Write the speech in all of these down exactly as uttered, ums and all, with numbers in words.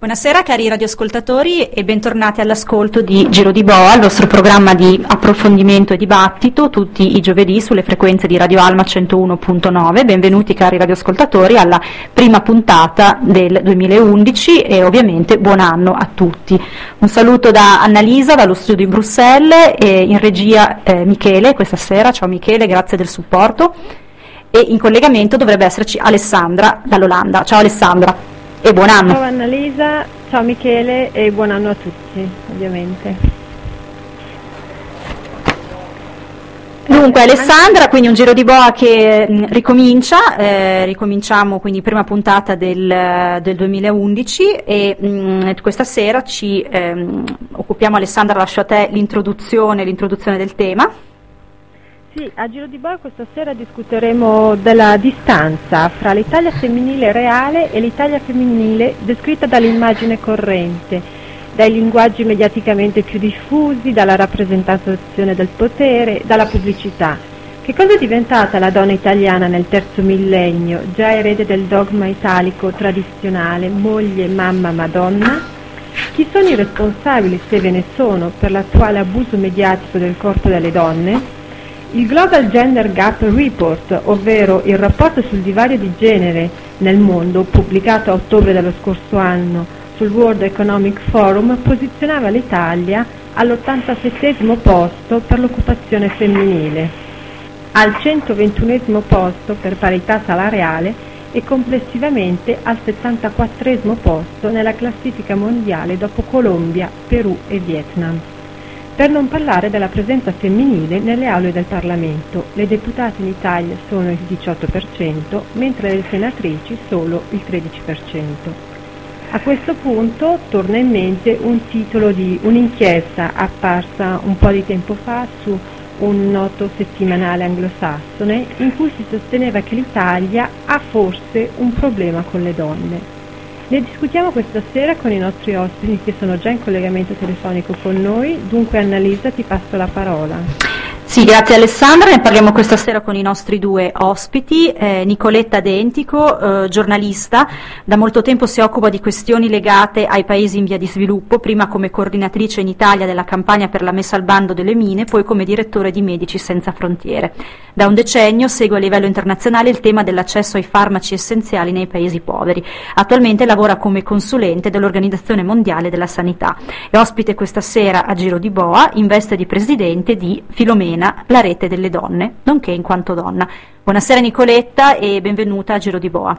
Buonasera cari radioascoltatori e bentornati all'ascolto di Giro di Boa, il vostro programma di approfondimento e dibattito tutti i giovedì sulle frequenze di Radio Alma centouno punto nove. Benvenuti cari radioascoltatori alla prima puntata del duemilaundici e ovviamente buon anno a tutti. Un saluto da Annalisa dallo studio di Bruxelles e in regia eh, Michele questa sera. Ciao Michele, grazie del supporto. E in collegamento dovrebbe esserci Alessandra dall'Olanda. Ciao Alessandra. E buon anno. Ciao Annalisa, ciao Michele e buon anno a tutti, ovviamente. Dunque Alessandra, quindi un giro di boa che mh, ricomincia, eh, ricominciamo quindi prima puntata del, del duemilaundici e mh, questa sera ci ehm, occupiamo, Alessandra, lascio a te l'introduzione, l'introduzione del tema. Sì, a Giro di Boa questa sera discuteremo della distanza fra l'Italia femminile reale e l'Italia femminile descritta dall'immagine corrente, dai linguaggi mediaticamente più diffusi, dalla rappresentazione del potere, dalla pubblicità. Che cosa è diventata la donna italiana nel terzo millennio, già erede del dogma italico tradizionale, moglie, mamma, madonna? Chi sono i responsabili, se ve ne sono, per l'attuale abuso mediatico del corpo delle donne? Il Global Gender Gap Report, ovvero il rapporto sul divario di genere nel mondo, pubblicato a ottobre dello scorso anno sul World Economic Forum, posizionava l'Italia all'ottantasettesimo posto per l'occupazione femminile, al centoventunesimo posto per parità salariale e complessivamente al settantaquattresimo posto nella classifica mondiale dopo Colombia, Perù e Vietnam. Per non parlare della presenza femminile nelle aule del Parlamento. Le deputate in Italia sono il diciotto per cento, mentre le senatrici solo il tredici per cento. A questo punto torna in mente un titolo di un'inchiesta apparsa un po' di tempo fa su un noto settimanale anglosassone in cui si sosteneva che l'Italia ha forse un problema con le donne. Ne discutiamo questa sera con i nostri ospiti che sono già in collegamento telefonico con noi, dunque Annalisa ti passo la parola. Sì, grazie Alessandra, ne parliamo questa sera con i nostri due ospiti, eh, Nicoletta Dentico, eh, giornalista, da molto tempo si occupa di questioni legate ai paesi in via di sviluppo, prima come coordinatrice in Italia della campagna per la messa al bando delle mine, poi come direttore di Medici Senza Frontiere. Da un decennio segue a livello internazionale il tema dell'accesso ai farmaci essenziali nei paesi poveri. Attualmente lavora come consulente dell'Organizzazione Mondiale della Sanità. È ospite questa sera a Giro di Boa in veste di presidente di Filomena, la rete delle donne, nonché in quanto donna. Buonasera Nicoletta e benvenuta a Giro di Boa.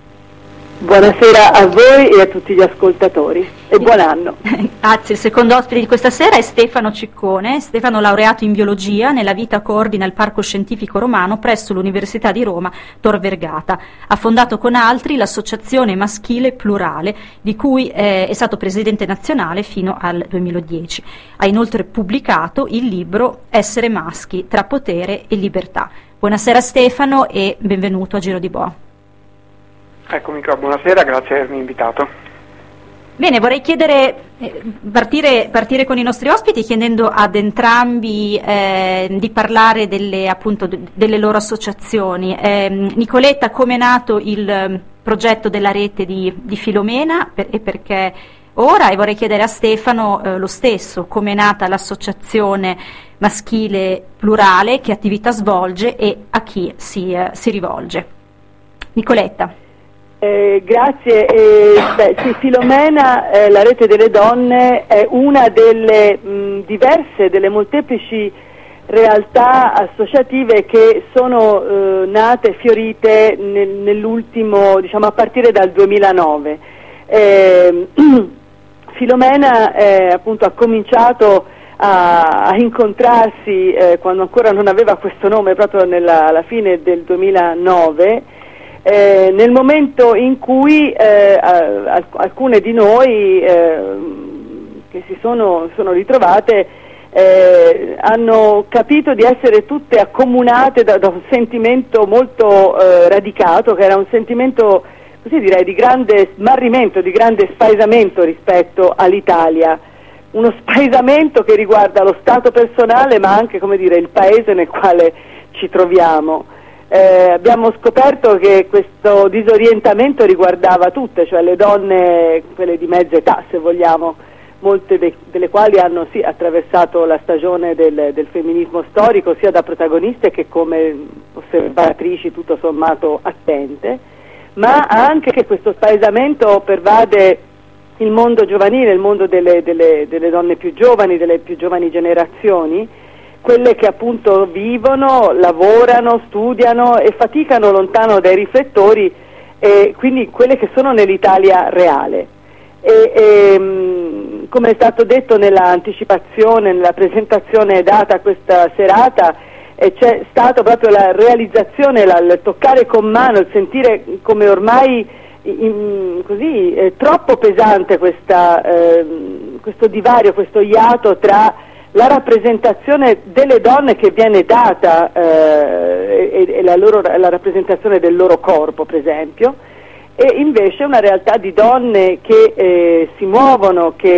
Buonasera a voi e a tutti gli ascoltatori e buon anno. Grazie. Il secondo ospite di questa sera è Stefano Ciccone. Stefano, laureato in biologia, nella vita coordina il Parco Scientifico Romano presso l'Università di Roma Tor Vergata. Ha fondato con altri l'Associazione Maschile Plurale, di cui eh, è stato presidente nazionale fino al duemiladieci. Ha inoltre pubblicato il libro Essere maschi, tra potere e libertà. Buonasera Stefano e benvenuto a Giro di Boa. Eccomi qua, buonasera, grazie di avermi invitato. Bene, vorrei chiedere, eh, partire, partire con i nostri ospiti chiedendo ad entrambi eh, di parlare delle, appunto, d- delle loro associazioni. Eh, Nicoletta, come è nato il um, progetto della rete di, di Filomena per, e perché ora? E vorrei chiedere a Stefano eh, lo stesso, come è nata l'associazione maschile plurale, che attività svolge e a chi si, eh, si rivolge. Nicoletta. Eh, grazie, eh, beh, sì, Filomena, eh, la rete delle donne, è una delle mh, diverse, delle molteplici realtà associative che sono eh, nate e fiorite nel, nell'ultimo, diciamo a partire dal duemilanove. Eh, Filomena eh, appunto ha cominciato a, a incontrarsi eh, quando ancora non aveva questo nome, proprio nella, alla fine del duemilanove. Eh, nel momento in cui eh, a, alcune di noi eh, che si sono, sono ritrovate eh, hanno capito di essere tutte accomunate da, da un sentimento molto eh, radicato, che era un sentimento, così direi, di grande smarrimento, di grande spaesamento rispetto all'Italia, uno spaesamento che riguarda lo stato personale ma anche, come dire, il paese nel quale ci troviamo. eh, abbiamo scoperto che questo disorientamento riguardava tutte, cioè le donne, quelle di mezza età se vogliamo, molte de- delle quali hanno sì attraversato la stagione del, del femminismo storico sia da protagoniste che come osservatrici tutto sommato attente, ma anche che questo spaesamento pervade il mondo giovanile, il mondo delle, delle, delle donne più giovani, delle più giovani generazioni, quelle che appunto vivono, lavorano, studiano e faticano lontano dai riflettori, e quindi quelle che sono nell'Italia reale. E, e, come è stato detto nella anticipazione, nella presentazione data a questa serata, eh, c'è stato proprio la realizzazione, la, il toccare con mano, il sentire come ormai in, così è troppo pesante questa, eh, questo divario, questo iato tra la rappresentazione delle donne che viene data eh, e, e la, loro, la rappresentazione del loro corpo, per esempio, e invece una realtà di donne che eh, si muovono, che,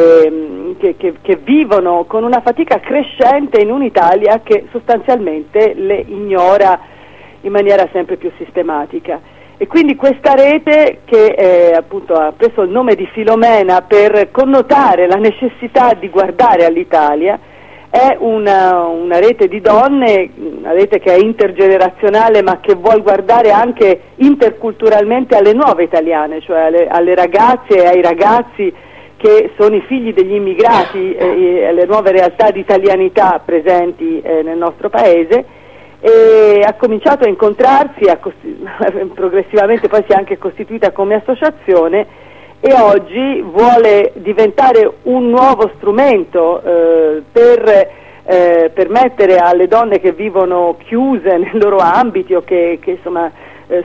eh, che, che, che vivono con una fatica crescente in un'Italia che sostanzialmente le ignora in maniera sempre più sistematica. E quindi questa rete, che eh, appunto ha preso il nome di Filomena per connotare la necessità di guardare all'Italia, è una, una rete di donne, una rete che è intergenerazionale ma che vuol guardare anche interculturalmente alle nuove italiane, cioè alle, alle ragazze e ai ragazzi che sono i figli degli immigrati e, e alle nuove realtà di italianità presenti eh, nel nostro paese. E ha cominciato a incontrarsi, a costi- progressivamente poi si è anche costituita come associazione e oggi vuole diventare un nuovo strumento eh, per eh, permettere alle donne che vivono chiuse nei loro ambiti o che, che insomma eh,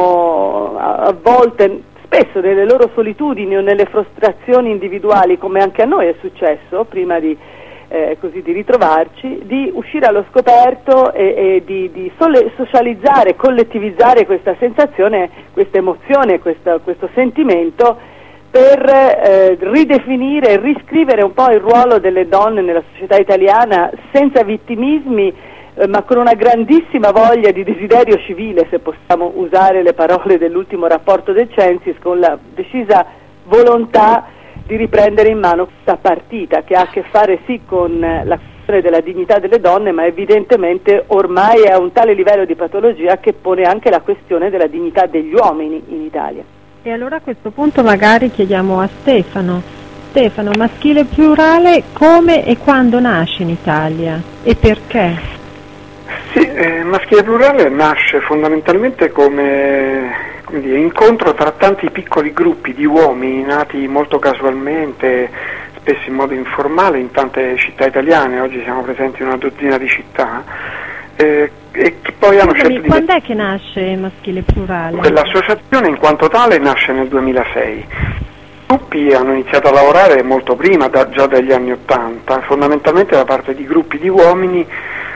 sono avvolte spesso nelle loro solitudini o nelle frustrazioni individuali, come anche a noi è successo prima di Eh, così di ritrovarci, di uscire allo scoperto e, e di, di sole, socializzare, collettivizzare questa sensazione, questa emozione, questa, questo sentimento per eh, ridefinire e riscrivere un po' il ruolo delle donne nella società italiana senza vittimismi, eh, ma con una grandissima voglia di desiderio civile, se possiamo usare le parole dell'ultimo rapporto del Censis, con la decisa volontà di riprendere in mano questa partita che ha a che fare sì con la questione della dignità delle donne, ma evidentemente ormai è a un tale livello di patologia che pone anche la questione della dignità degli uomini in Italia. E allora a questo punto magari chiediamo a Stefano, Stefano, maschile plurale come e quando nasce in Italia e perché? Sì, eh, maschile plurale nasce fondamentalmente come come dire, incontro tra tanti piccoli gruppi di uomini nati molto casualmente, spesso in modo informale, in tante città italiane. Oggi siamo presenti in una dozzina di città, eh, e che poi hanno Scusami, scelto di... quando è che nasce maschile plurale? Quell'associazione in quanto tale nasce nel duemilasei. I gruppi hanno iniziato a lavorare molto prima, da, già dagli anni Ottanta, fondamentalmente da parte di gruppi di uomini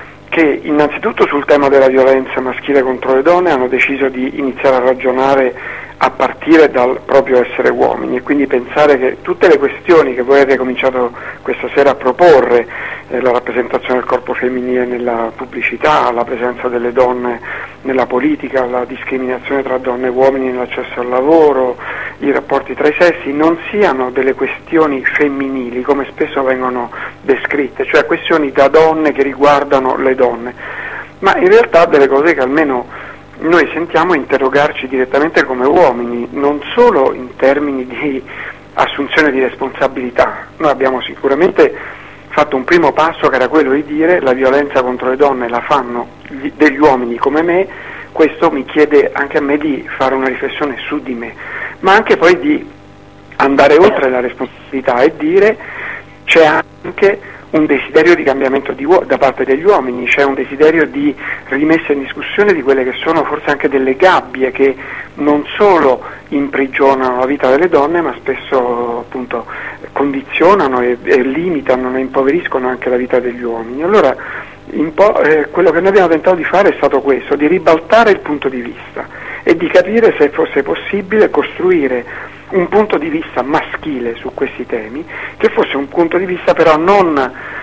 che innanzitutto sul tema della violenza maschile contro le donne hanno deciso di iniziare a ragionare a partire dal proprio essere uomini e quindi pensare che tutte le questioni che voi avete cominciato questa sera a proporre, eh, la rappresentazione del corpo femminile nella pubblicità, la presenza delle donne nella politica, la discriminazione tra donne e uomini nell'accesso al lavoro, i rapporti tra i sessi, non siano delle questioni femminili come spesso vengono descritte, cioè questioni da donne che riguardano le donne, ma in realtà delle cose che almeno noi sentiamo interrogarci direttamente come uomini, non solo in termini di assunzione di responsabilità. Noi abbiamo sicuramente fatto un primo passo che era quello di dire la violenza contro le donne la fanno gli, degli uomini come me, questo mi chiede anche a me di fare una riflessione su di me, ma anche poi di andare oltre la responsabilità e dire c'è anche un desiderio di cambiamento di uo- da parte degli uomini, c'è un desiderio di rimessa in discussione di quelle che sono forse anche delle gabbie che non solo imprigionano la vita delle donne, ma spesso appunto condizionano e, e limitano e impoveriscono anche la vita degli uomini. Allora un po', eh, quello che noi abbiamo tentato di fare è stato questo, di ribaltare il punto di vista e di capire se fosse possibile costruire un punto di vista maschile su questi temi, che fosse un punto di vista però non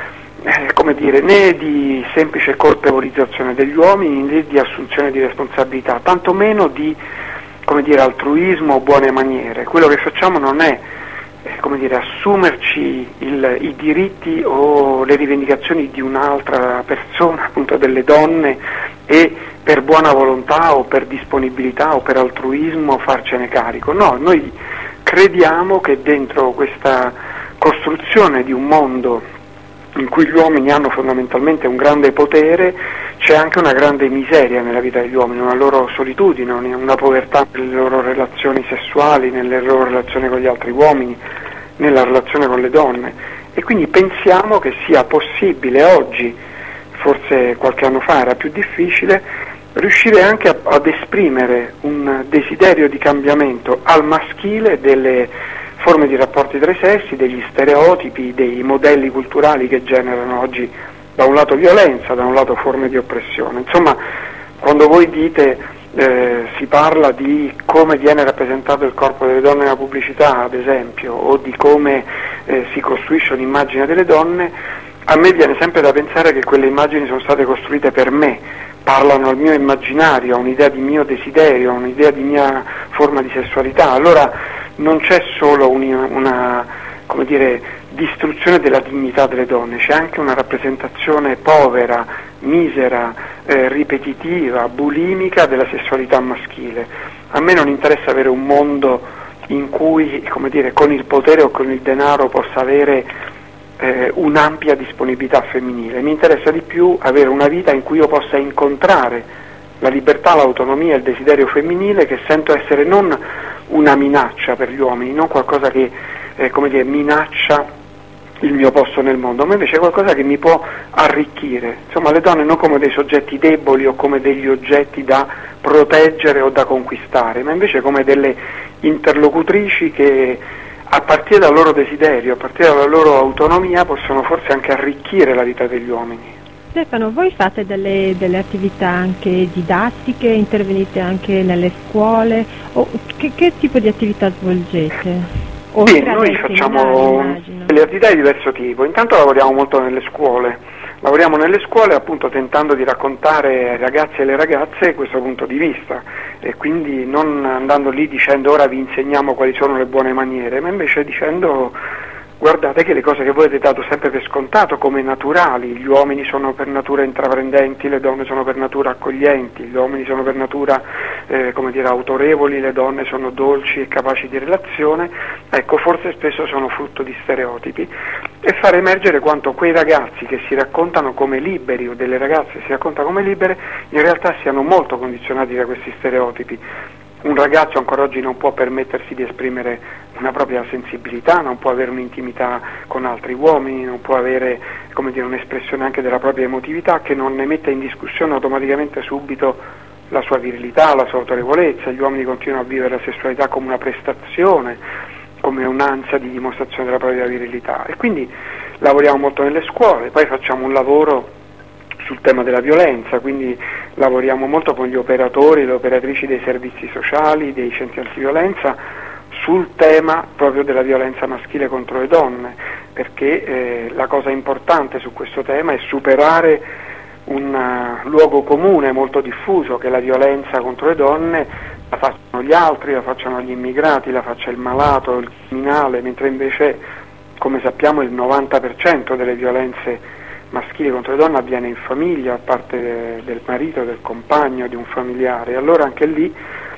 eh, come dire, né di semplice colpevolizzazione degli uomini né di assunzione di responsabilità, tantomeno di, come dire, altruismo o buone maniere. Quello che facciamo non è eh, come dire, assumerci il, i diritti o le rivendicazioni di un'altra persona, appunto delle donne, e per buona volontà o per disponibilità o per altruismo farcene carico. No, noi crediamo che dentro questa costruzione di un mondo in cui gli uomini hanno fondamentalmente un grande potere, c'è anche una grande miseria nella vita degli uomini, una loro solitudine, una povertà nelle loro relazioni sessuali, nelle loro relazioni con gli altri uomini, nella relazione con le donne, e quindi pensiamo che sia possibile oggi, forse qualche anno fa era più difficile, riuscire anche a, ad esprimere un desiderio di cambiamento al maschile delle forme di rapporti tra i sessi, degli stereotipi, dei modelli culturali che generano oggi da un lato violenza, da un lato forme di oppressione. Insomma, quando voi dite eh, si parla di come viene rappresentato il corpo delle donne nella pubblicità, ad esempio, o di come eh, si costruisce un'immagine delle donne, a me viene sempre da pensare che quelle immagini sono state costruite per me, parlano al mio immaginario, a un'idea di mio desiderio, a un'idea di mia forma di sessualità. Allora non c'è solo una, una come dire, distruzione della dignità delle donne, c'è anche una rappresentazione povera, misera, eh, ripetitiva, bulimica della sessualità maschile. A me non interessa avere un mondo in cui, come dire, con il potere o con il denaro possa avere eh, un'ampia disponibilità femminile. Mi interessa di più avere una vita in cui io possa incontrare la libertà, l'autonomia e il desiderio femminile, che sento essere non una minaccia per gli uomini, non qualcosa che eh, come dire, minaccia il mio posto nel mondo, ma invece qualcosa che mi può arricchire. Insomma, le donne non come dei soggetti deboli o come degli oggetti da proteggere o da conquistare, ma invece come delle interlocutrici che a partire dal loro desiderio, a partire dalla loro autonomia, possono forse anche arricchire la vita degli uomini. Stefano, voi fate delle, delle attività anche didattiche, intervenite anche nelle scuole, o che, che tipo di attività svolgete? O sì, noi facciamo delle attività di diverso tipo. Intanto lavoriamo molto nelle scuole, lavoriamo nelle scuole appunto tentando di raccontare ai ragazzi e alle ragazze questo punto di vista, e quindi non andando lì dicendo ora vi insegniamo quali sono le buone maniere, ma invece dicendo guardate che le cose che voi avete dato sempre per scontato come naturali, gli uomini sono per natura intraprendenti, le donne sono per natura accoglienti, gli uomini sono per natura eh, come dire, autorevoli, le donne sono dolci e capaci di relazione, ecco, forse spesso sono frutto di stereotipi, e far emergere quanto quei ragazzi che si raccontano come liberi o delle ragazze che si raccontano come libere in realtà siano molto condizionati da questi stereotipi. Un ragazzo ancora oggi non può permettersi di esprimere una propria sensibilità, non può avere un'intimità con altri uomini, non può avere, come dire, un'espressione anche della propria emotività che non ne metta in discussione automaticamente subito la sua virilità, la sua autorevolezza. Gli uomini continuano a vivere la sessualità come una prestazione, come un'ansia di dimostrazione della propria virilità, e quindi lavoriamo molto nelle scuole. Poi facciamo un lavoro sul tema della violenza, quindi lavoriamo molto con gli operatori, le operatrici dei servizi sociali, dei centri antiviolenza, sul tema proprio della violenza maschile contro le donne, perché eh, la cosa importante su questo tema è superare un uh, luogo comune molto diffuso, che la violenza contro le donne la facciano gli altri, la facciano gli immigrati, la faccia il malato, il criminale, mentre invece, come sappiamo, il novanta per cento delle violenze maschili contro le donne avviene in famiglia, a parte del marito, del compagno, di un familiare. Allora anche lì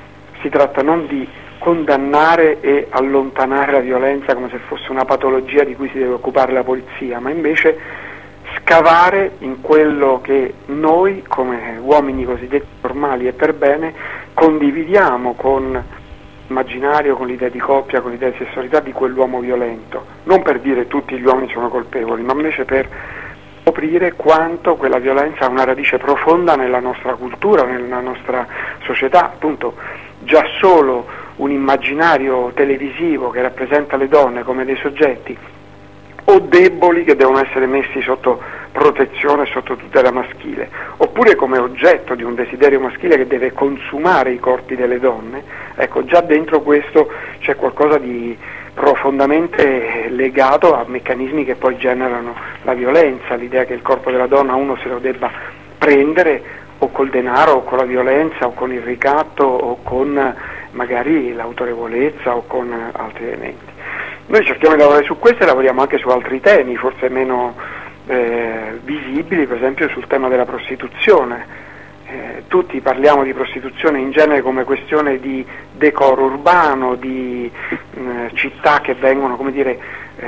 si tratta non di condannare e allontanare la violenza come se fosse una patologia di cui si deve occupare la polizia, ma invece scavare in quello che noi, come uomini cosiddetti normali e per bene, condividiamo con l'immaginario, con l'idea di coppia, con l'idea di sessualità di quell'uomo violento, non per dire tutti gli uomini sono colpevoli, ma invece per scoprire quanto quella violenza ha una radice profonda nella nostra cultura, nella nostra società. Appunto, già solo un immaginario televisivo che rappresenta le donne come dei soggetti o deboli che devono essere messi sotto protezione, sotto tutela maschile, oppure come oggetto di un desiderio maschile che deve consumare i corpi delle donne, ecco, già dentro questo c'è qualcosa di profondamente legato a meccanismi che poi generano la violenza, l'idea che il corpo della donna uno se lo debba prendere o col denaro o con la violenza o con il ricatto o con magari l'autorevolezza o con altri elementi. Noi cerchiamo di lavorare su questo e lavoriamo anche su altri temi, forse meno eh, visibili, per esempio sul tema della prostituzione. Eh, tutti parliamo di prostituzione in genere come questione di decoro urbano, di eh, città che vengono, come dire, eh,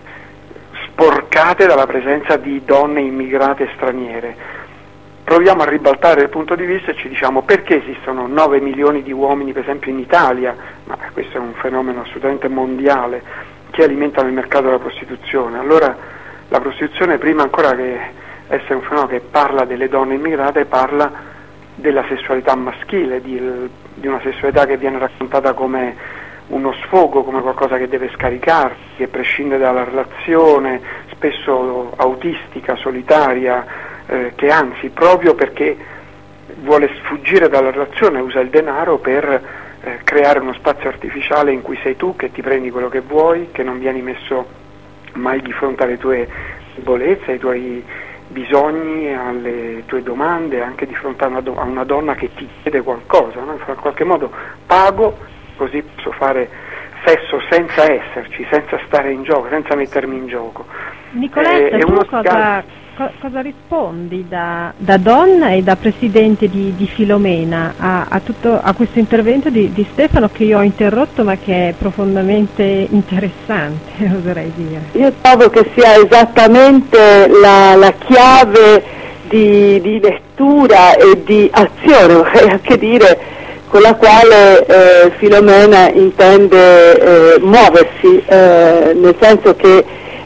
sporcate dalla presenza di donne immigrate straniere. Proviamo a ribaltare il punto di vista e ci diciamo perché esistono nove milioni di uomini, per esempio in Italia, ma questo è un fenomeno assolutamente mondiale, che alimentano il mercato della prostituzione. Allora la prostituzione, prima ancora che essere un fenomeno che parla delle donne immigrate, parla della sessualità maschile, di, di una sessualità che viene raccontata come uno sfogo, come qualcosa che deve scaricarsi, che prescinde dalla relazione, spesso autistica, solitaria, eh, che anzi, proprio perché vuole sfuggire dalla relazione, usa il denaro per eh, creare uno spazio artificiale in cui sei tu che ti prendi quello che vuoi, che non vieni messo mai di fronte alle tue debolezze, ai tuoi bisogni, alle tue domande, anche di fronte a una, do- a una donna che ti chiede qualcosa, no? In qualche modo pago così posso fare sesso senza esserci, senza stare in gioco, senza mettermi in gioco. Nicoletta, tu cosa, co- cosa rispondi da, da donna e da presidente di, di Filomena a, a, tutto, a questo intervento di, di Stefano, che io ho interrotto ma che è profondamente interessante, oserei dire? Io trovo che sia esattamente la, la chiave di, di lettura e di azione, vorrei anche dire, con la quale eh, Filomena intende eh, muoversi, eh, nel senso che,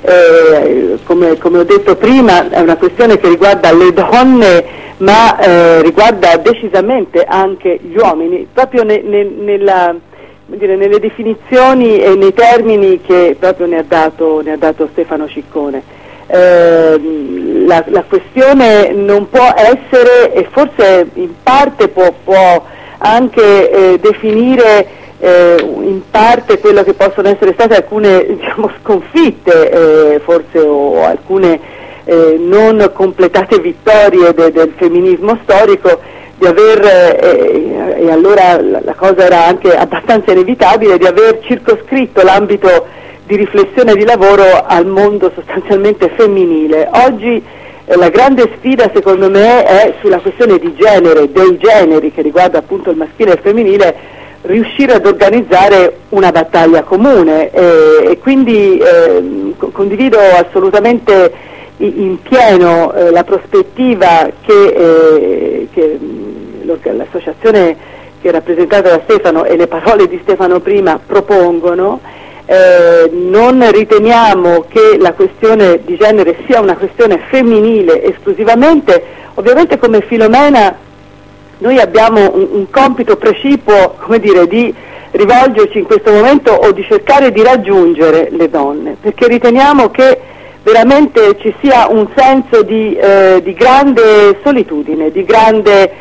eh, come, come ho detto prima, è una questione che riguarda le donne, ma eh, riguarda decisamente anche gli uomini, proprio ne, ne, nella, dire, nelle definizioni e nei termini che proprio ne ha dato, ne ha dato Stefano Ciccone. Eh, la, la questione non può essere, e forse in parte può, può anche eh, definire eh, in parte quello che possono essere state alcune, diciamo, sconfitte, eh, forse, o alcune eh, non completate vittorie de, del femminismo storico, di aver, eh, e allora la, la cosa era anche abbastanza inevitabile, di aver circoscritto l'ambito di riflessione e di lavoro al mondo sostanzialmente femminile. Oggi la grande sfida, secondo me, è sulla questione di genere, dei generi, che riguarda appunto il maschile e il femminile, riuscire ad organizzare una battaglia comune, e, e quindi eh, condivido assolutamente in pieno eh, la prospettiva che, eh, che l'associazione che è rappresentata da Stefano e le parole di Stefano prima propongono. Eh, non riteniamo che la questione di genere sia una questione femminile esclusivamente. Ovviamente come Filomena noi abbiamo un, un compito precipuo, come dire, di rivolgerci in questo momento o di cercare di raggiungere le donne, perché riteniamo che veramente ci sia un senso di, eh, di grande solitudine, di grande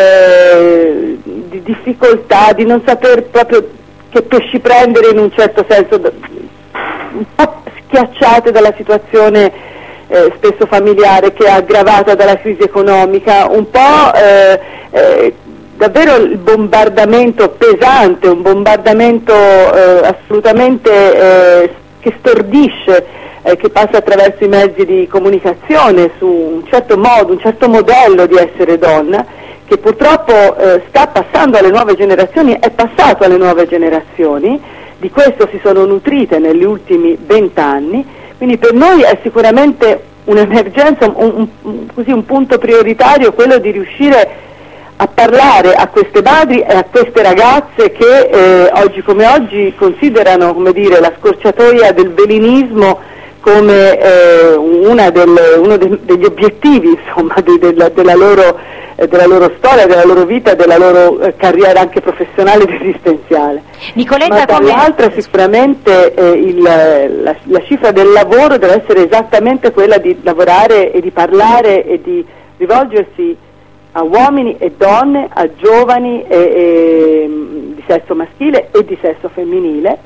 eh, di difficoltà, di non saper proprio che pesci prendere, in un certo senso, un po' schiacciate dalla situazione eh, spesso familiare, che è aggravata dalla crisi economica, un po' eh, eh, davvero il bombardamento pesante, un bombardamento eh, assolutamente eh, che stordisce, eh, che passa attraverso i mezzi di comunicazione su un certo modo, un certo modello di essere donna, che purtroppo eh, sta passando alle nuove generazioni, è passato alle nuove generazioni, di questo si sono nutrite negli ultimi vent'anni, quindi per noi è sicuramente un'emergenza, un, un, così un punto prioritario quello di riuscire a parlare a queste madri e a queste ragazze che eh, oggi come oggi considerano, come dire, la scorciatoia del velinismo come eh, una delle, uno de, degli obiettivi, insomma, de, de, de, della, loro, eh, della loro storia, della loro vita, della loro eh, carriera anche professionale ed esistenziale. Nicoletta, ma dall'altra come... sicuramente eh, il, la, la cifra del lavoro deve essere esattamente quella di lavorare e di parlare e di rivolgersi a uomini e donne, a giovani e, e, di sesso maschile e di sesso femminile,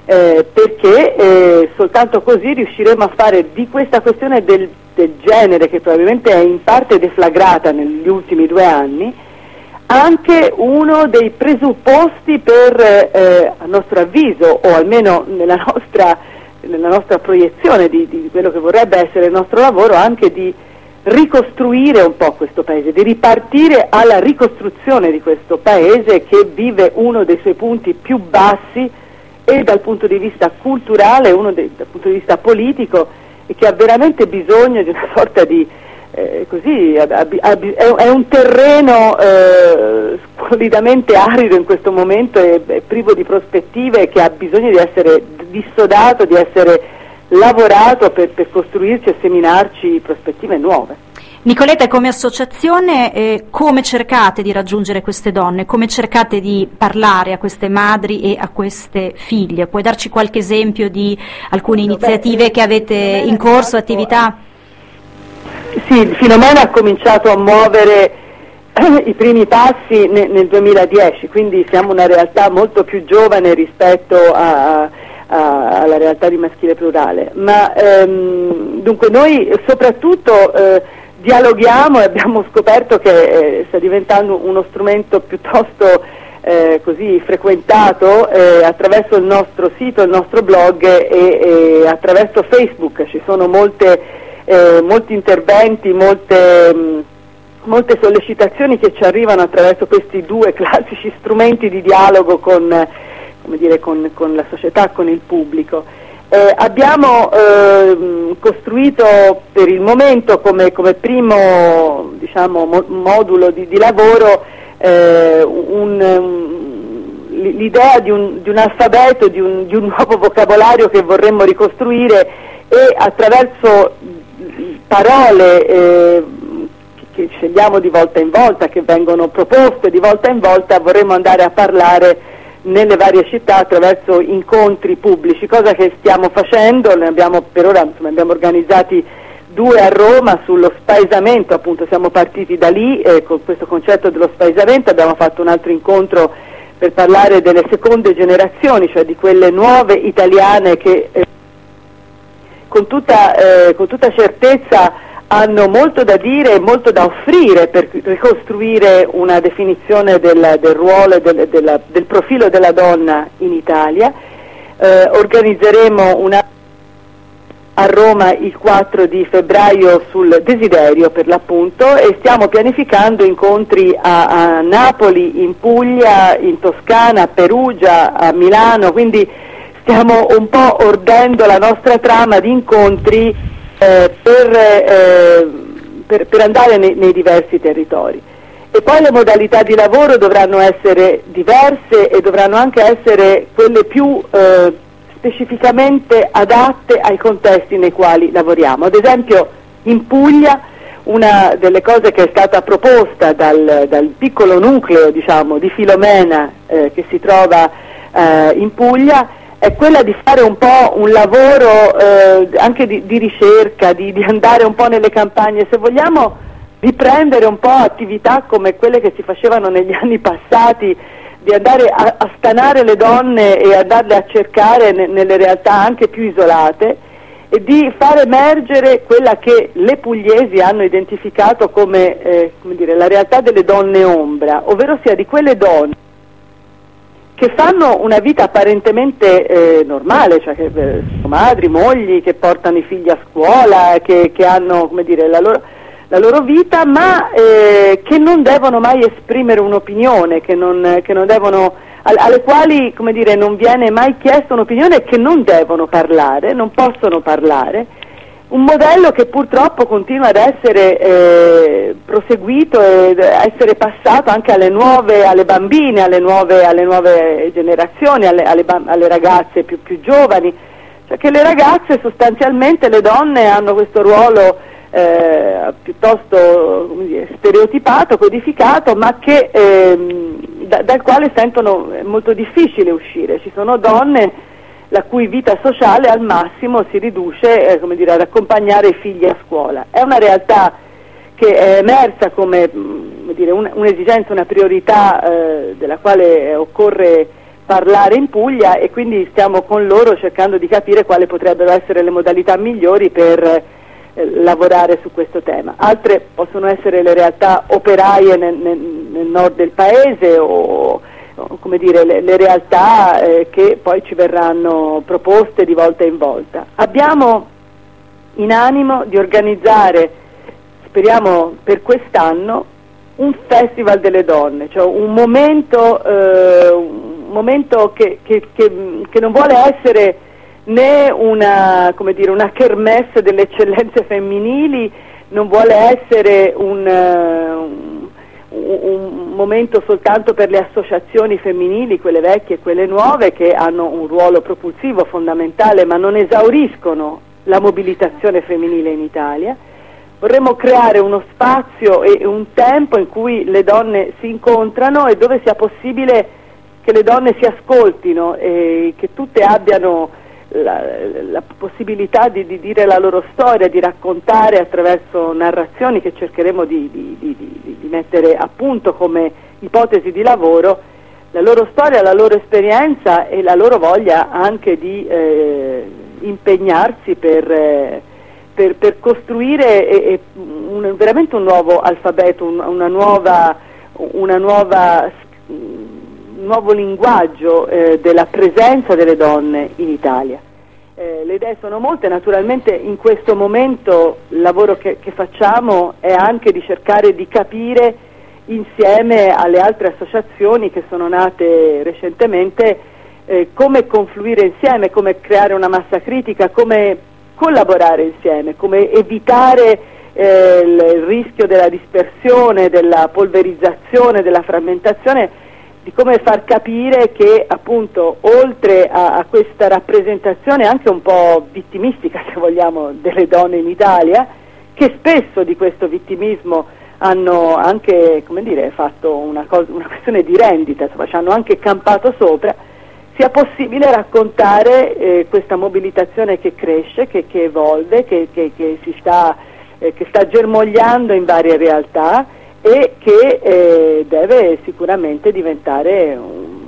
eh, perché eh, soltanto così riusciremo a fare di questa questione del, del genere, che probabilmente è in parte deflagrata negli ultimi due anni, anche uno dei presupposti per, eh, a nostro avviso, o almeno nella nostra, nella nostra proiezione di, di quello che vorrebbe essere il nostro lavoro, anche di ricostruire un po' questo paese, di ripartire alla ricostruzione di questo paese che vive uno dei suoi punti più bassi e dal punto di vista culturale, uno dei, dal punto di vista politico, e che ha veramente bisogno di una sorta di eh, così, ha, ha, è un terreno eh, squallidamente arido in questo momento e, e privo di prospettive, che ha bisogno di essere dissodato, di essere lavorato per, per costruirci e seminarci prospettive nuove. Nicoletta, come associazione eh, come cercate di raggiungere queste donne? Come cercate di parlare a queste madri e a queste figlie? Puoi darci qualche esempio di alcune iniziative Beh, che avete in corso, attività? Sì, Filomena ha cominciato a muovere i primi passi nel, nel duemiladieci, quindi siamo una realtà molto più giovane rispetto a, a, alla realtà di Maschile Plurale, ma ehm, dunque noi soprattutto eh, dialoghiamo, e abbiamo scoperto che eh, sta diventando uno strumento piuttosto eh, così frequentato eh, attraverso il nostro sito, il nostro blog e, e attraverso Facebook. Ci sono molte, eh, molti interventi, molte, mh, molte sollecitazioni che ci arrivano attraverso questi due classici strumenti di dialogo con, come dire, con, con la società, con il pubblico. Eh, abbiamo eh, costruito per il momento come, come primo diciamo, mo- modulo di, di lavoro eh, un, um, l'idea di un, di un alfabeto, di un, di un nuovo vocabolario che vorremmo ricostruire, e attraverso parole eh, che scegliamo di volta in volta, che vengono proposte di volta in volta, vorremmo andare a parlare nelle varie città attraverso incontri pubblici, cosa che stiamo facendo. Ne abbiamo per ora insomma, abbiamo organizzati due a Roma sullo spaesamento, appunto siamo partiti da lì eh, con questo concetto dello spaesamento. Abbiamo fatto un altro incontro per parlare delle seconde generazioni, cioè di quelle nuove italiane che eh, con tutta, eh, con tutta certezza hanno molto da dire e molto da offrire per ricostruire una definizione del, del ruolo e del, del, del profilo della donna in Italia. Eh, organizzeremo una a Roma il quattro di febbraio sul desiderio, per l'appunto, e stiamo pianificando incontri a, a Napoli, in Puglia, in Toscana, a Perugia, a Milano, quindi stiamo un po' ordendo la nostra trama di incontri Eh, per, eh, per, per andare nei, nei diversi territori. E poi le modalità di lavoro dovranno essere diverse e dovranno anche essere quelle più eh, specificamente adatte ai contesti nei quali lavoriamo. Ad esempio in Puglia una delle cose che è stata proposta dal, dal piccolo nucleo diciamo, di Filomena eh, che si trova eh, in Puglia è quella di fare un po' un lavoro eh, anche di, di ricerca, di, di andare un po' nelle campagne, se vogliamo riprendere un po' attività come quelle che si facevano negli anni passati, di andare a, a stanare le donne e andarle a cercare ne, nelle realtà anche più isolate, e di far emergere quella che le pugliesi hanno identificato come, eh, come dire, la realtà delle donne ombra, ovvero sia di quelle donne che fanno una vita apparentemente eh, normale, cioè che eh, sono madri, mogli, che portano i figli a scuola, che, che hanno, come dire, la loro, la loro vita, ma eh, che non devono mai esprimere un'opinione, che non, che non devono, alle quali, come dire, non viene mai chiesta un'opinione, e che non devono parlare, non possono parlare. Un modello che purtroppo continua ad essere eh, proseguito e essere passato anche alle nuove, alle bambine, alle nuove, alle nuove generazioni, alle, alle, alle ragazze più, più giovani, cioè che le ragazze sostanzialmente, le donne, hanno questo ruolo eh, piuttosto come dire, stereotipato, codificato, ma che, ehm, da, dal quale sentono molto difficile uscire. Ci sono donne la cui vita sociale al massimo si riduce eh, come dire, ad accompagnare i figli a scuola. È una realtà che è emersa come, come dire, un, un'esigenza, una priorità eh, della quale occorre parlare in Puglia, e quindi stiamo con loro cercando di capire quali potrebbero essere le modalità migliori per eh, lavorare su questo tema. Altre possono essere le realtà operaie nel, nel, nel nord del paese o, o come dire, le, le realtà eh, che poi ci verranno proposte di volta in volta. Abbiamo in animo di organizzare, speriamo per quest'anno, un festival delle donne, cioè un momento, eh, un momento che, che, che, che non vuole essere né una, come dire, una kermesse delle eccellenze femminili, non vuole essere un, un, un momento soltanto per le associazioni femminili, quelle vecchie e quelle nuove, che hanno un ruolo propulsivo fondamentale ma non esauriscono la mobilitazione femminile in Italia. Vorremmo creare uno spazio e un tempo in cui le donne si incontrano e dove sia possibile che le donne si ascoltino e che tutte abbiano la, la possibilità di, di dire la loro storia, di raccontare attraverso narrazioni che cercheremo di, di, di, di, di mettere a punto come ipotesi di lavoro, la loro storia, la loro esperienza e la loro voglia anche di eh, impegnarsi per... Eh, Per, per costruire e, e un, veramente un nuovo alfabeto, un, una nuova, una nuova, un nuovo linguaggio eh, della presenza delle donne in Italia. Eh, le idee sono molte, naturalmente in questo momento il lavoro che, che facciamo è anche di cercare di capire insieme alle altre associazioni che sono nate recentemente eh, come confluire insieme, come creare una massa critica, come collaborare insieme, come evitare eh, il rischio della dispersione, della polverizzazione, della frammentazione, di come far capire che appunto oltre a, a questa rappresentazione anche un po' vittimistica, se vogliamo, delle donne in Italia, che spesso di questo vittimismo hanno anche, come dire, fatto una, cosa, una questione di rendita, insomma, ci hanno anche campato sopra, sia possibile raccontare eh, questa mobilitazione che cresce, che, che evolve, che, che, che, si sta, eh, che sta germogliando in varie realtà e che eh, deve sicuramente diventare un,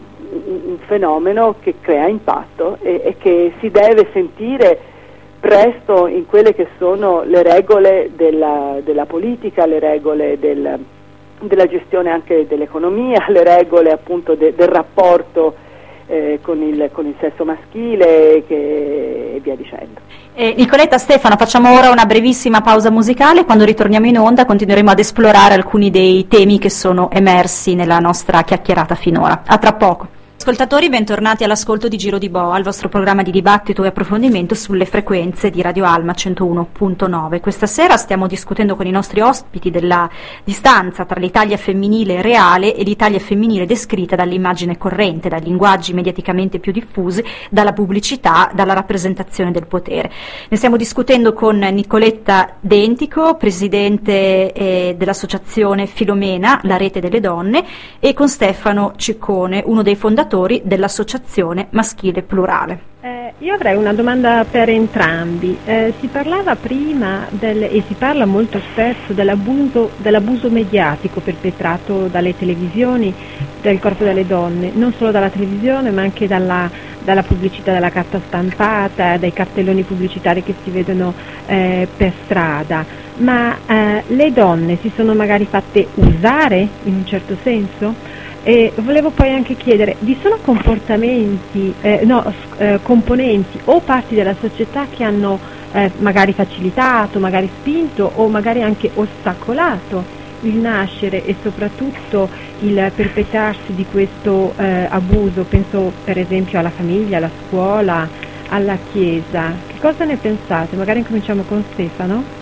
un fenomeno che crea impatto e, e che si deve sentire presto in quelle che sono le regole della, della politica, le regole del, della gestione anche dell'economia, le regole appunto de, del rapporto Eh, con, il, con il sesso maschile che, e via dicendo. Eh, Nicoletta, Stefano, facciamo ora una brevissima pausa musicale. Quando ritorniamo in onda continueremo ad esplorare alcuni dei temi che sono emersi nella nostra chiacchierata finora. A tra poco. Ascoltatori, bentornati all'ascolto di Giro di Boa, il vostro programma di dibattito e approfondimento sulle frequenze di Radio Alma centouno punto nove. Questa sera stiamo discutendo con i nostri ospiti della distanza tra l'Italia femminile reale e l'Italia femminile descritta dall'immagine corrente, dai linguaggi mediaticamente più diffusi, dalla pubblicità, dalla rappresentazione del potere. Ne stiamo discutendo con Nicoletta Dentico, presidente eh, dell'associazione Filomena, la rete delle donne, e con Stefano Ciccone, uno dei fondatori dell'Associazione Maschile Plurale. Eh, io avrei una domanda per entrambi. Eh, si parlava prima del, e si parla molto spesso dell'abuso, dell'abuso mediatico perpetrato dalle televisioni del corpo delle donne, non solo dalla televisione ma anche dalla, dalla pubblicità della carta stampata, dai cartelloni pubblicitari che si vedono eh, per strada. Ma eh, le donne si sono magari fatte usare in un certo senso? E volevo poi anche chiedere, vi sono comportamenti, eh, no, eh, componenti o parti della società che hanno eh, magari facilitato, magari spinto o magari anche ostacolato il nascere e soprattutto il perpetrarsi di questo eh, abuso? Penso per esempio alla famiglia, alla scuola, alla Chiesa. Che cosa ne pensate? Magari incominciamo con Stefano.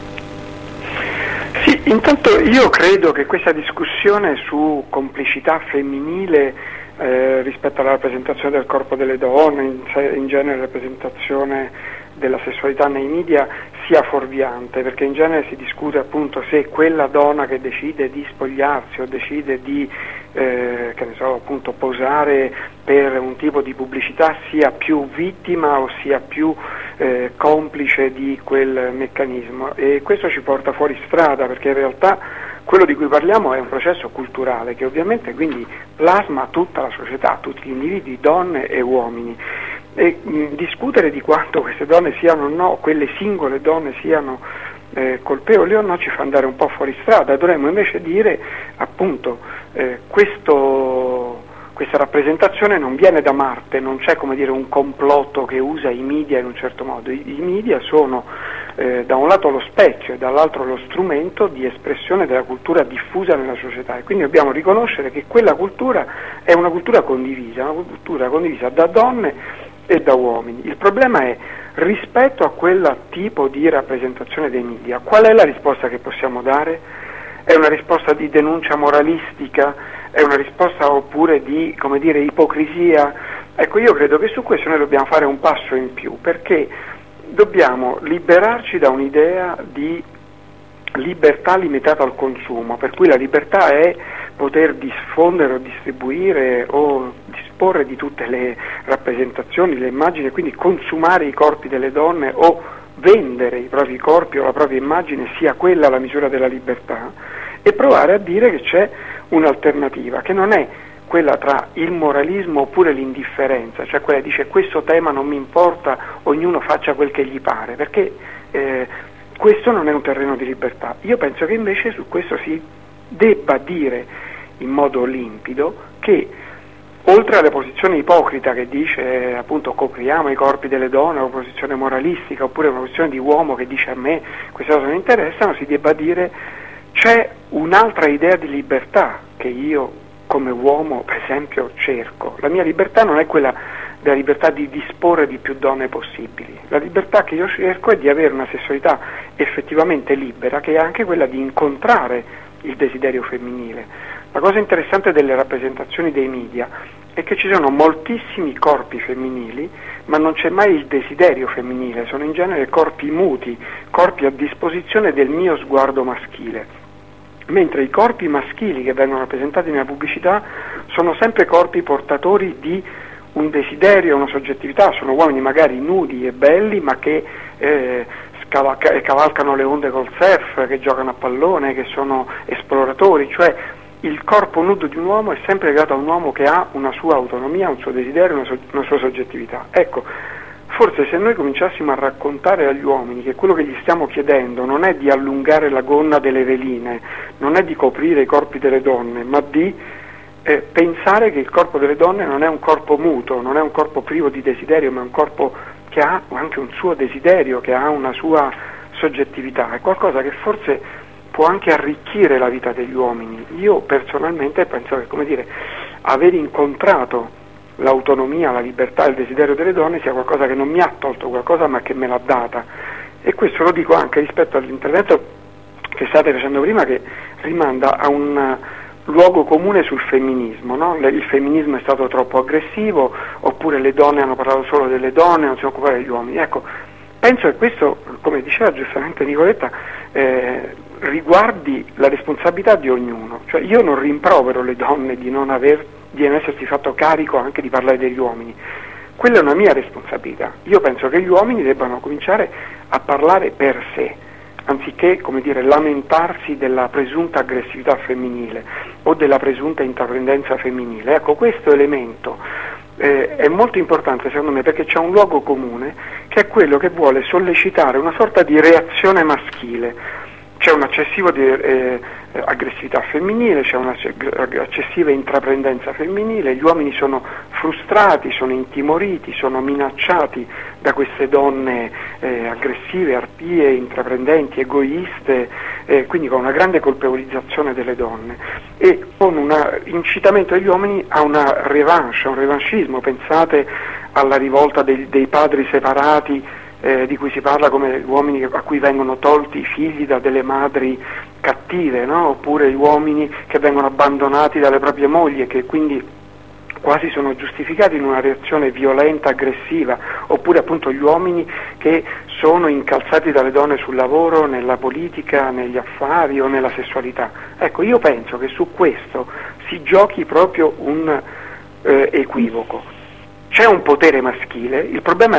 Sì, intanto io credo che questa discussione su complicità femminile eh, rispetto alla rappresentazione del corpo delle donne, in, in genere rappresentazione della sessualità nei media, sia fuorviante, perché in genere si discute appunto se quella donna che decide di spogliarsi o decide di eh, che ne so, appunto posare per un tipo di pubblicità sia più vittima o sia più eh, complice di quel meccanismo, e questo ci porta fuori strada, perché in realtà quello di cui parliamo è un processo culturale che ovviamente quindi plasma tutta la società, tutti gli individui, donne e uomini. E mh, discutere di quanto queste donne siano o no, quelle singole donne siano eh, colpevoli o no, ci fa andare un po' fuori strada. Dovremmo invece dire appunto eh, questo, questa rappresentazione non viene da Marte, non c'è come dire un complotto che usa i media in un certo modo. I, i media sono eh, da un lato lo specchio e dall'altro lo strumento di espressione della cultura diffusa nella società, e quindi dobbiamo riconoscere che quella cultura è una cultura condivisa, una cultura condivisa da donne e da uomini. Il problema è, rispetto a quel tipo di rappresentazione dei media, qual è la risposta che possiamo dare? È una risposta di denuncia moralistica? È una risposta oppure di, come dire, ipocrisia? Ecco, io credo che su questo noi dobbiamo fare un passo in più, perché dobbiamo liberarci da un'idea di libertà limitata al consumo, per cui la libertà è poter diffondere o distribuire o disporre di tutte le rappresentazioni, le immagini, quindi consumare i corpi delle donne o vendere i propri corpi o la propria immagine, sia quella la misura della libertà, e provare a dire che c'è un'alternativa, che non è quella tra il moralismo oppure l'indifferenza, cioè quella che dice questo tema non mi importa, ognuno faccia quel che gli pare, perché eh, questo non è un terreno di libertà. Io penso che invece su questo si debba dire in modo limpido che, oltre alla posizione ipocrita che dice appunto copriamo i corpi delle donne, una posizione moralistica, oppure una posizione di uomo che dice a me queste cose non interessano, si debba dire c'è un'altra idea di libertà che io come uomo per esempio cerco. La mia libertà non è quella della libertà di disporre di più donne possibili, la libertà che io cerco è di avere una sessualità effettivamente libera, che è anche quella di incontrare il desiderio femminile. La cosa interessante delle rappresentazioni dei media è che ci sono moltissimi corpi femminili, ma non c'è mai il desiderio femminile, sono in genere corpi muti, corpi a disposizione del mio sguardo maschile, mentre i corpi maschili che vengono rappresentati nella pubblicità sono sempre corpi portatori di un desiderio, una soggettività, sono uomini magari nudi e belli, ma che eh, cavalcano le onde col surf, che giocano a pallone, che sono esploratori, cioè il corpo nudo di un uomo è sempre legato a un uomo che ha una sua autonomia, un suo desiderio, una, so- una sua soggettività. Ecco, forse se noi cominciassimo a raccontare agli uomini che quello che gli stiamo chiedendo non è di allungare la gonna delle veline, non è di coprire i corpi delle donne, ma di eh, pensare che il corpo delle donne non è un corpo muto, non è un corpo privo di desiderio, ma è un corpo che ha anche un suo desiderio, che ha una sua soggettività, è qualcosa che forse può anche arricchire la vita degli uomini. Io personalmente penso che, come dire, aver incontrato l'autonomia, la libertà e il desiderio delle donne sia qualcosa che non mi ha tolto qualcosa, ma che me l'ha data, e questo lo dico anche rispetto all'intervento che state facendo prima, che rimanda a un luogo comune sul femminismo, no? Il femminismo è stato troppo aggressivo, oppure le donne hanno parlato solo delle donne, non si occupano degli uomini. Ecco, penso che questo, come diceva giustamente Nicoletta, eh, riguardi la responsabilità di ognuno, cioè io non rimprovero le donne di non aver, di non essersi fatto carico anche di parlare degli uomini, quella è una mia responsabilità. Io penso che gli uomini debbano cominciare a parlare per sé, anziché, come dire, lamentarsi della presunta aggressività femminile o della presunta intraprendenza femminile. Ecco, questo elemento eh, è molto importante secondo me, perché c'è un luogo comune che è quello che vuole sollecitare una sorta di reazione maschile. C'è un eccessivo di eh, aggressività femminile, c'è un'eccessiva intraprendenza femminile, gli uomini sono frustrati, sono intimoriti, sono minacciati da queste donne eh, aggressive, arpie, intraprendenti, egoiste, eh, quindi con una grande colpevolizzazione delle donne e con un incitamento degli uomini a una revanche, a un revanchismo. Pensate alla rivolta dei, dei padri separati, Eh, di cui si parla come uomini a cui vengono tolti i figli da delle madri cattive, no? Oppure gli uomini che vengono abbandonati dalle proprie mogli e che quindi quasi sono giustificati in una reazione violenta, aggressiva, oppure appunto gli uomini che sono incalzati dalle donne sul lavoro, nella politica, negli affari o nella sessualità. Ecco, io penso che su questo si giochi proprio un eh, equivoco. C'è un potere maschile, il problema è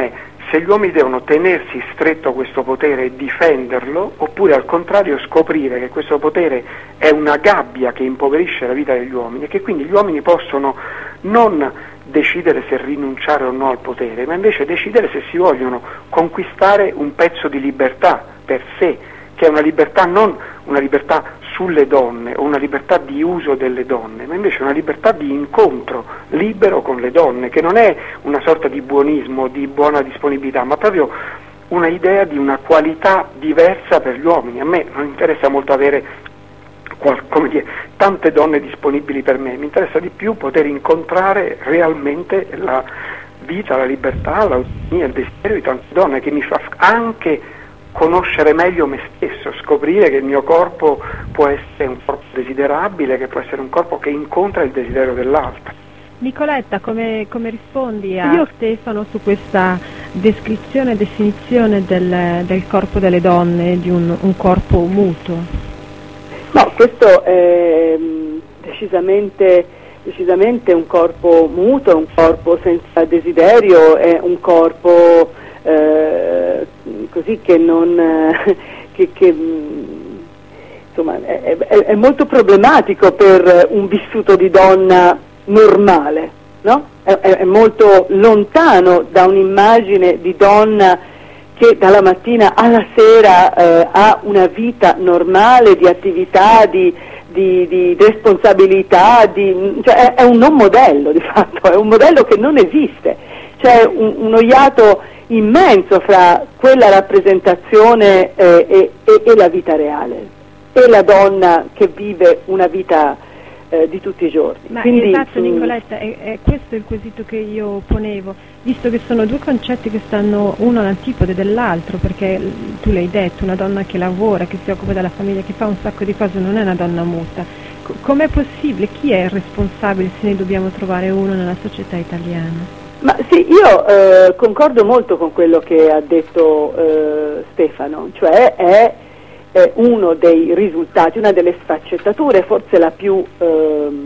se gli uomini devono tenersi stretto questo potere e difenderlo, oppure al contrario scoprire che questo potere è una gabbia che impoverisce la vita degli uomini e che quindi gli uomini possono non decidere se rinunciare o no al potere, ma invece decidere se si vogliono conquistare un pezzo di libertà per sé, che è una libertà non una libertà sulle donne o una libertà di uso delle donne, ma invece una libertà di incontro libero con le donne, che non è una sorta di buonismo, di buona disponibilità, ma proprio una idea di una qualità diversa per gli uomini. A me non interessa molto avere qual, come dire, tante donne disponibili per me, mi interessa di più poter incontrare realmente la vita, la libertà, l'autonomia, il desiderio di tante donne, che mi fa anche conoscere meglio me stesso, scoprire che il mio corpo può essere un corpo desiderabile, che può essere un corpo che incontra il desiderio dell'altra. Nicoletta, come, come rispondi a Io... Stefano su questa descrizione e definizione del, del corpo delle donne, di un, un corpo muto? No, questo è decisamente, decisamente un corpo muto, un corpo senza desiderio, è un corpo Eh, così che non eh, che, che insomma è, è, è molto problematico per un vissuto di donna normale, no? È, è molto lontano da un'immagine di donna che dalla mattina alla sera eh, ha una vita normale di attività, di, di, di responsabilità, di, cioè è, è un non modello di fatto, è un modello che non esiste, c'è un, uno iato immenso fra quella rappresentazione eh, e, e, e la vita reale, e la donna che vive una vita eh, di tutti i giorni. Ma Quindi, esatto, mh, Nicoletta, è, è questo il quesito che io ponevo, visto che sono due concetti che stanno uno all'antipode dell'altro, perché tu l'hai detto, una donna che lavora, che si occupa della famiglia, che fa un sacco di cose, non è una donna muta. C- com'è possibile? Chi è il responsabile se ne dobbiamo trovare uno nella società italiana? Ma sì, io eh, concordo molto con quello che ha detto eh, Stefano, cioè è, è uno dei risultati, una delle sfaccettature, forse la più, ehm,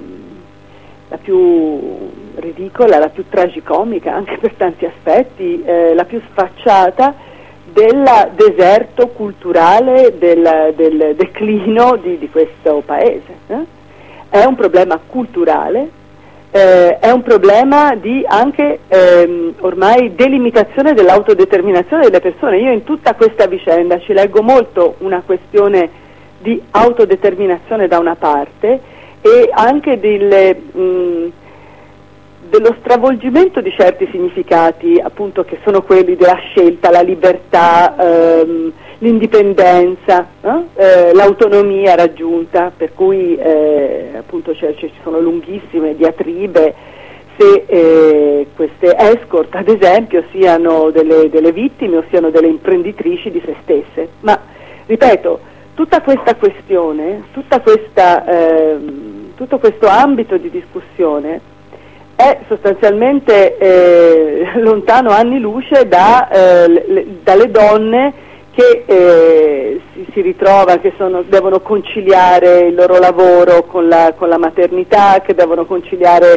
la più ridicola, la più tragicomica anche per tanti aspetti, eh, la più sfacciata del deserto culturale, del, del declino di, di questo paese. Eh? È un problema culturale. Eh, è un problema di anche ehm, ormai delimitazione dell'autodeterminazione delle persone. Io in tutta questa vicenda ci leggo molto una questione di autodeterminazione da una parte e anche del, mh, dello stravolgimento di certi significati, appunto, che sono quelli della scelta, la libertà, ehm, l'indipendenza, no? eh, l'autonomia raggiunta, per cui eh, appunto cioè, ci sono lunghissime diatribe se eh, queste escort ad esempio siano delle, delle vittime o siano delle imprenditrici di se stesse. Ma ripeto, tutta questa questione, tutta questa, eh, tutto questo ambito di discussione è sostanzialmente eh, lontano anni luce da, eh, le, dalle donne che eh, si, si ritrovano, che sono, devono conciliare il loro lavoro con la, con la maternità, che devono conciliare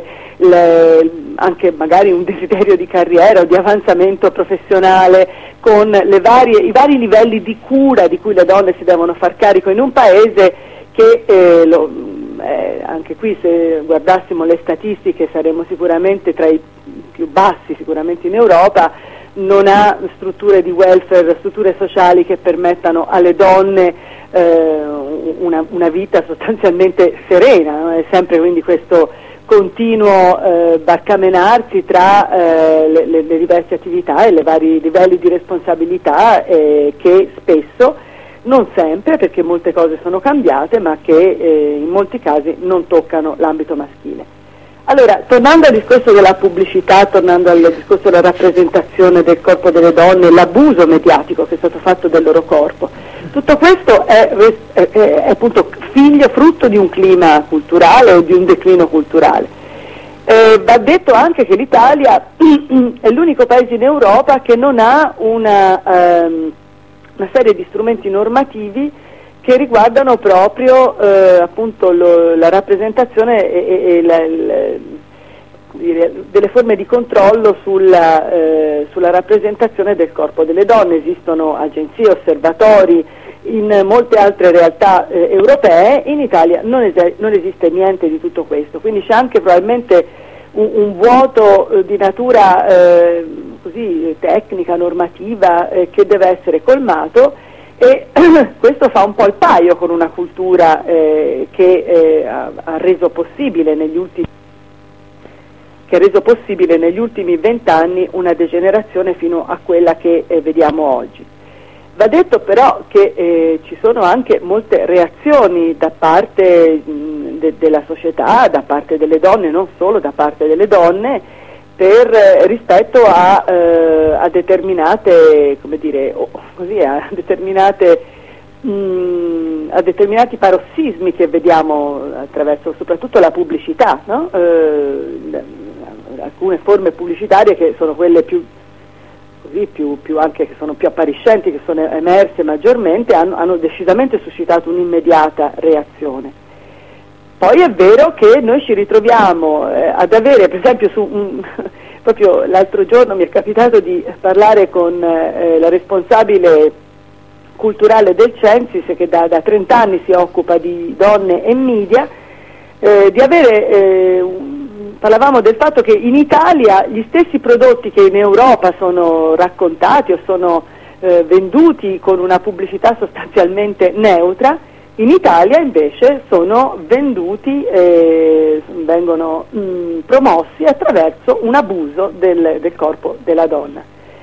le, anche magari un desiderio di carriera o di avanzamento professionale con le varie, i vari livelli di cura di cui le donne si devono far carico in un paese che eh, lo, eh, anche qui se guardassimo le statistiche saremmo sicuramente tra i più bassi sicuramente in Europa, non ha strutture di welfare, strutture sociali che permettano alle donne eh, una, una vita sostanzialmente serena, no? È sempre quindi questo continuo eh, barcamenarsi tra eh, le, le, le diverse attività e i vari livelli di responsabilità eh, che spesso, non sempre perché molte cose sono cambiate, ma che eh, in molti casi non toccano l'ambito maschile. Allora, tornando al discorso della pubblicità, tornando al discorso della rappresentazione del corpo delle donne, l'abuso mediatico che è stato fatto del loro corpo, tutto questo è, è, è, è appunto figlio, frutto di un clima culturale o di un declino culturale. Eh, va detto anche che l'Italia è l'unico paese in Europa che non ha una, um, una serie di strumenti normativi che riguardano proprio eh, appunto lo, la rappresentazione e, e, e la, il, dire, delle forme di controllo sulla, eh, sulla rappresentazione del corpo delle donne. Esistono agenzie, osservatori in molte altre realtà eh, europee. In Italia non, es- non esiste niente di tutto questo, quindi c'è anche probabilmente un, un vuoto eh, di natura eh, così tecnica, normativa, eh, che deve essere colmato, e questo fa un po' il paio con una cultura eh, che eh, ha, ha reso possibile negli ultimi che ha reso possibile negli ultimi vent'anni una degenerazione fino a quella che eh, vediamo oggi. Va detto però che eh, ci sono anche molte reazioni da parte mh, de- della società, da parte delle donne, non solo da parte delle donne, per eh, rispetto a, eh, a determinate, come dire, oh, così, a determinate mh, a determinati parossismi che vediamo attraverso soprattutto la pubblicità, no? Eh, alcune forme pubblicitarie che sono quelle più così più, più anche che sono più appariscenti, che sono emerse maggiormente, hanno, hanno decisamente suscitato un'immediata reazione. Poi è vero che noi ci ritroviamo eh, ad avere, per esempio, su un, proprio l'altro giorno mi è capitato di parlare con eh, la responsabile culturale del Censis, che da, da trenta anni si occupa di donne e media, eh, di avere, eh, un, parlavamo del fatto che in Italia gli stessi prodotti che in Europa sono raccontati o sono eh, venduti con una pubblicità sostanzialmente neutra, in Italia invece sono venduti e vengono mh, promossi attraverso un abuso del, del corpo della donna.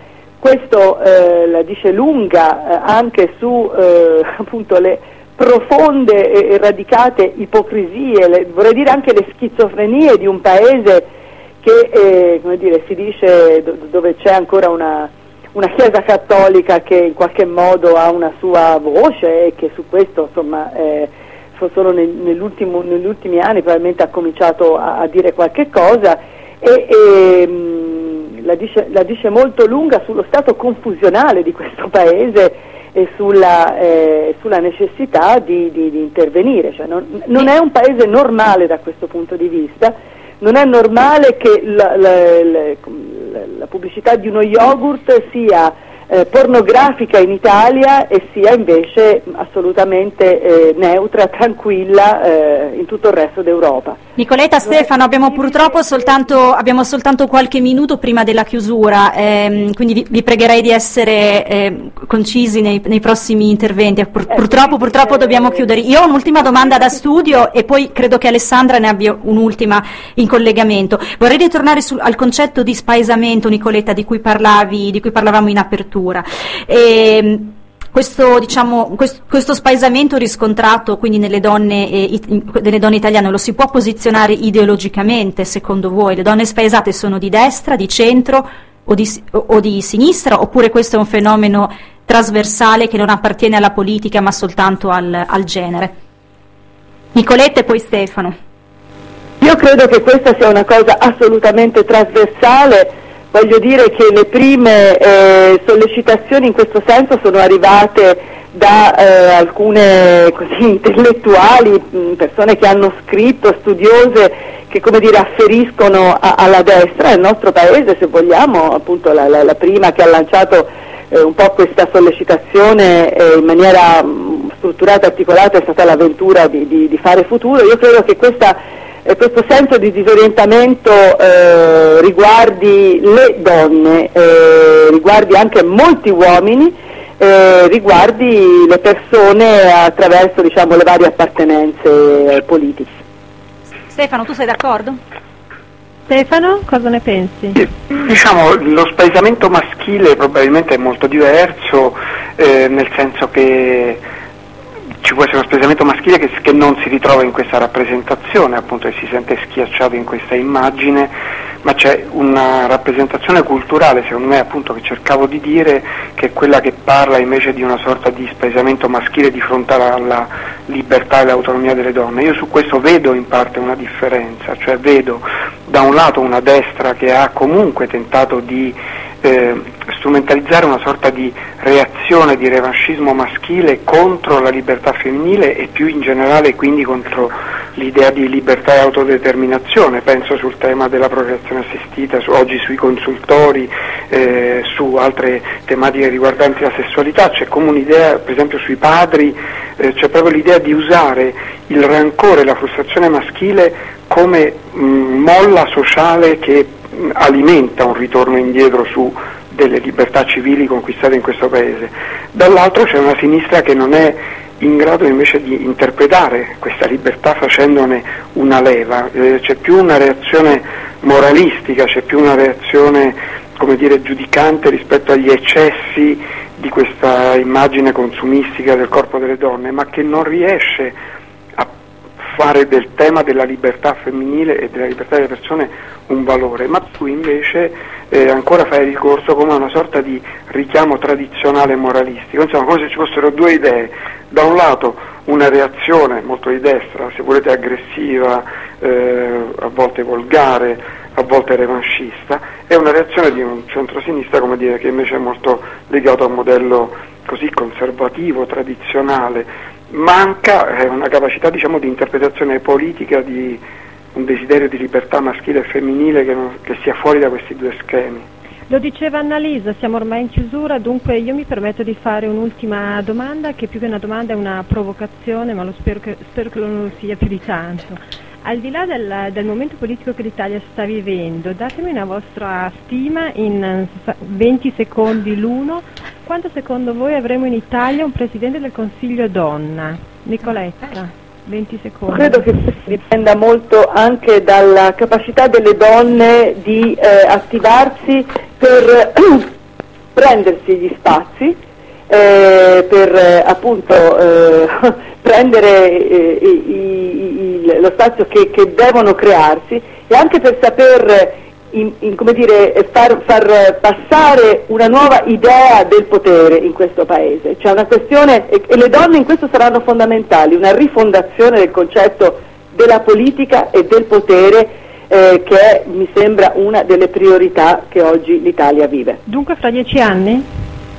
Questo eh, la dice lunga eh, anche su eh, appunto le profonde e radicate ipocrisie, le, vorrei dire anche le schizofrenie di un paese che eh, come dire, si dice do, dove c'è ancora una una Chiesa cattolica che in qualche modo ha una sua voce e che su questo insomma eh, solo nel, nell'ultimo, negli ultimi anni probabilmente ha cominciato a, a dire qualche cosa e, e mh, la, dice, la dice molto lunga sullo stato confusionale di questo paese e sulla, eh, sulla necessità di, di, di intervenire, cioè non, non è un paese normale da questo punto di vista. Non è normale che la, la, la, la pubblicità di uno yogurt sia eh, pornografica in Italia e sia invece assolutamente eh, neutra, tranquilla eh, in tutto il resto d'Europa. Nicoletta, Stefano, abbiamo purtroppo soltanto, abbiamo soltanto qualche minuto prima della chiusura, ehm, quindi vi, vi pregherei di essere eh, concisi nei, nei prossimi interventi. Pur, eh, purtroppo, purtroppo eh, dobbiamo chiudere. Io ho un'ultima domanda da studio e poi credo che Alessandra ne abbia un'ultima in collegamento. Vorrei ritornare sul, al concetto di spaesamento, Nicoletta, di cui parlavi, di cui parlavamo in apertura. E, Questo, diciamo, questo, questo spaesamento riscontrato quindi nelle donne, eh, nelle donne italiane lo si può posizionare ideologicamente secondo voi? Le donne spaesate sono di destra, di centro o di, o di sinistra, oppure questo è un fenomeno trasversale che non appartiene alla politica ma soltanto al, al genere? Nicoletta e poi Stefano. Io credo che questa sia una cosa assolutamente trasversale. Voglio dire che le prime eh, sollecitazioni in questo senso sono arrivate da eh, alcune così, intellettuali, mh, persone che hanno scritto, studiose, che come dire afferiscono a, alla destra nel nostro paese, se vogliamo, appunto la, la, la prima che ha lanciato eh, un po' questa sollecitazione eh, in maniera mh, strutturata e articolata è stata l'avventura di, di, di Fare Futuro. Io credo che questa E questo senso di disorientamento eh, riguardi le donne, eh, riguardi anche molti uomini, eh, riguardi le persone attraverso diciamo, le varie appartenenze politiche. Stefano, tu sei d'accordo? Stefano, cosa ne pensi? Diciamo, lo spaesamento maschile probabilmente è molto diverso, eh, nel senso che ci può essere uno spaesamento maschile che, che non si ritrova in questa rappresentazione, appunto, che si sente schiacciato in questa immagine, ma c'è una rappresentazione culturale, secondo me, appunto, che cercavo di dire, che è quella che parla invece di una sorta di spaesamento maschile di fronte alla libertà e all'autonomia delle donne. Io su questo vedo in parte una differenza, cioè vedo da un lato una destra che ha comunque tentato di eh, strumentalizzare una sorta di reazione, di revanchismo maschile contro la libertà femminile e più in generale quindi contro l'idea di libertà e autodeterminazione. Penso sul tema della procreazione assistita, su, oggi sui consultori, eh, su altre tematiche riguardanti la sessualità. C'è come un'idea, per esempio sui padri, eh, c'è proprio l'idea di usare il rancore e la frustrazione maschile come mh, molla sociale che mh, alimenta un ritorno indietro su delle libertà civili conquistate in questo paese. Dall'altro c'è una sinistra che non è in grado invece di interpretare questa libertà facendone una leva, eh, c'è più una reazione moralistica, c'è più una reazione, come dire, giudicante rispetto agli eccessi di questa immagine consumistica del corpo delle donne, ma che non riesce a fare del tema della libertà femminile e della libertà delle persone un valore, ma tu invece eh, ancora fai ricorso come a una sorta di richiamo tradizionale moralistico, insomma come se ci fossero due idee: da un lato una reazione molto di destra, se volete aggressiva, eh, a volte volgare, a volte revanchista, e una reazione di un centrosinistra, come dire, che invece è molto legato a un modello così conservativo, tradizionale. Manca eh, una capacità, diciamo, di interpretazione politica di un desiderio di libertà maschile e femminile che, non, che sia fuori da questi due schemi. Lo diceva Annalisa, siamo ormai in chiusura, dunque io mi permetto di fare un'ultima domanda, che più che una domanda è una provocazione, ma lo spero, che, spero che non lo sia più di tanto. Al di là del, del momento politico che l'Italia sta vivendo, datemi una vostra stima in venti secondi l'uno: quanto secondo voi avremo in Italia un Presidente del Consiglio donna? Nicoletta, venti secondi. Credo che questo dipenda molto anche dalla capacità delle donne di eh, attivarsi per prendersi gli spazi, eh, per eh, appunto eh, prendere eh, i, i, lo spazio che, che devono crearsi, e anche per saper in, in, come dire, far, far passare una nuova idea del potere in questo paese. C'è una questione, e, e le donne in questo saranno fondamentali, una rifondazione del concetto della politica e del potere, eh, che è, mi sembra, una delle priorità che oggi l'Italia vive. Dunque fra dieci anni?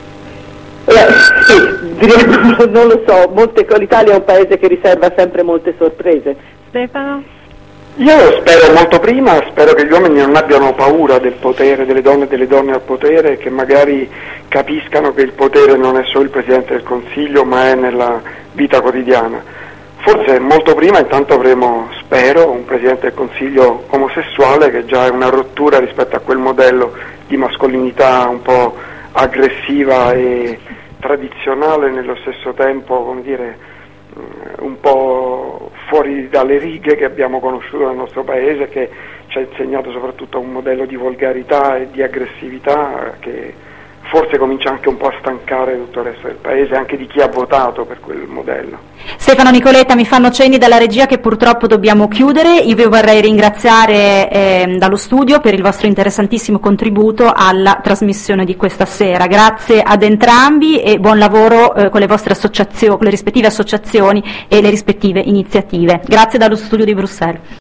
Eh, sì, direi, non lo so, molte, l'Italia è un paese che riserva sempre molte sorprese. Stefano? Io spero molto prima, spero che gli uomini non abbiano paura del potere, delle donne e delle donne al potere, e che magari capiscano che il potere non è solo il Presidente del Consiglio, ma è nella vita quotidiana. Forse molto prima intanto avremo, spero, un Presidente del Consiglio omosessuale, che già è una rottura rispetto a quel modello di mascolinità un po' aggressiva e tradizionale, nello stesso tempo, come dire, un po' fuori dalle righe, che abbiamo conosciuto nel nostro paese, che ci ha insegnato soprattutto un modello di volgarità e di aggressività che forse comincia anche un po' a stancare tutto il resto del paese, anche di chi ha votato per quel modello. Stefano, Nicoletta, mi fanno cenni dalla regia che purtroppo dobbiamo chiudere. Io vi vorrei ringraziare eh, dallo studio per il vostro interessantissimo contributo alla trasmissione di questa sera. Grazie ad entrambi e buon lavoro eh, con le vostre associazioni, con le rispettive associazioni e le rispettive iniziative. Grazie dallo studio di Bruxelles.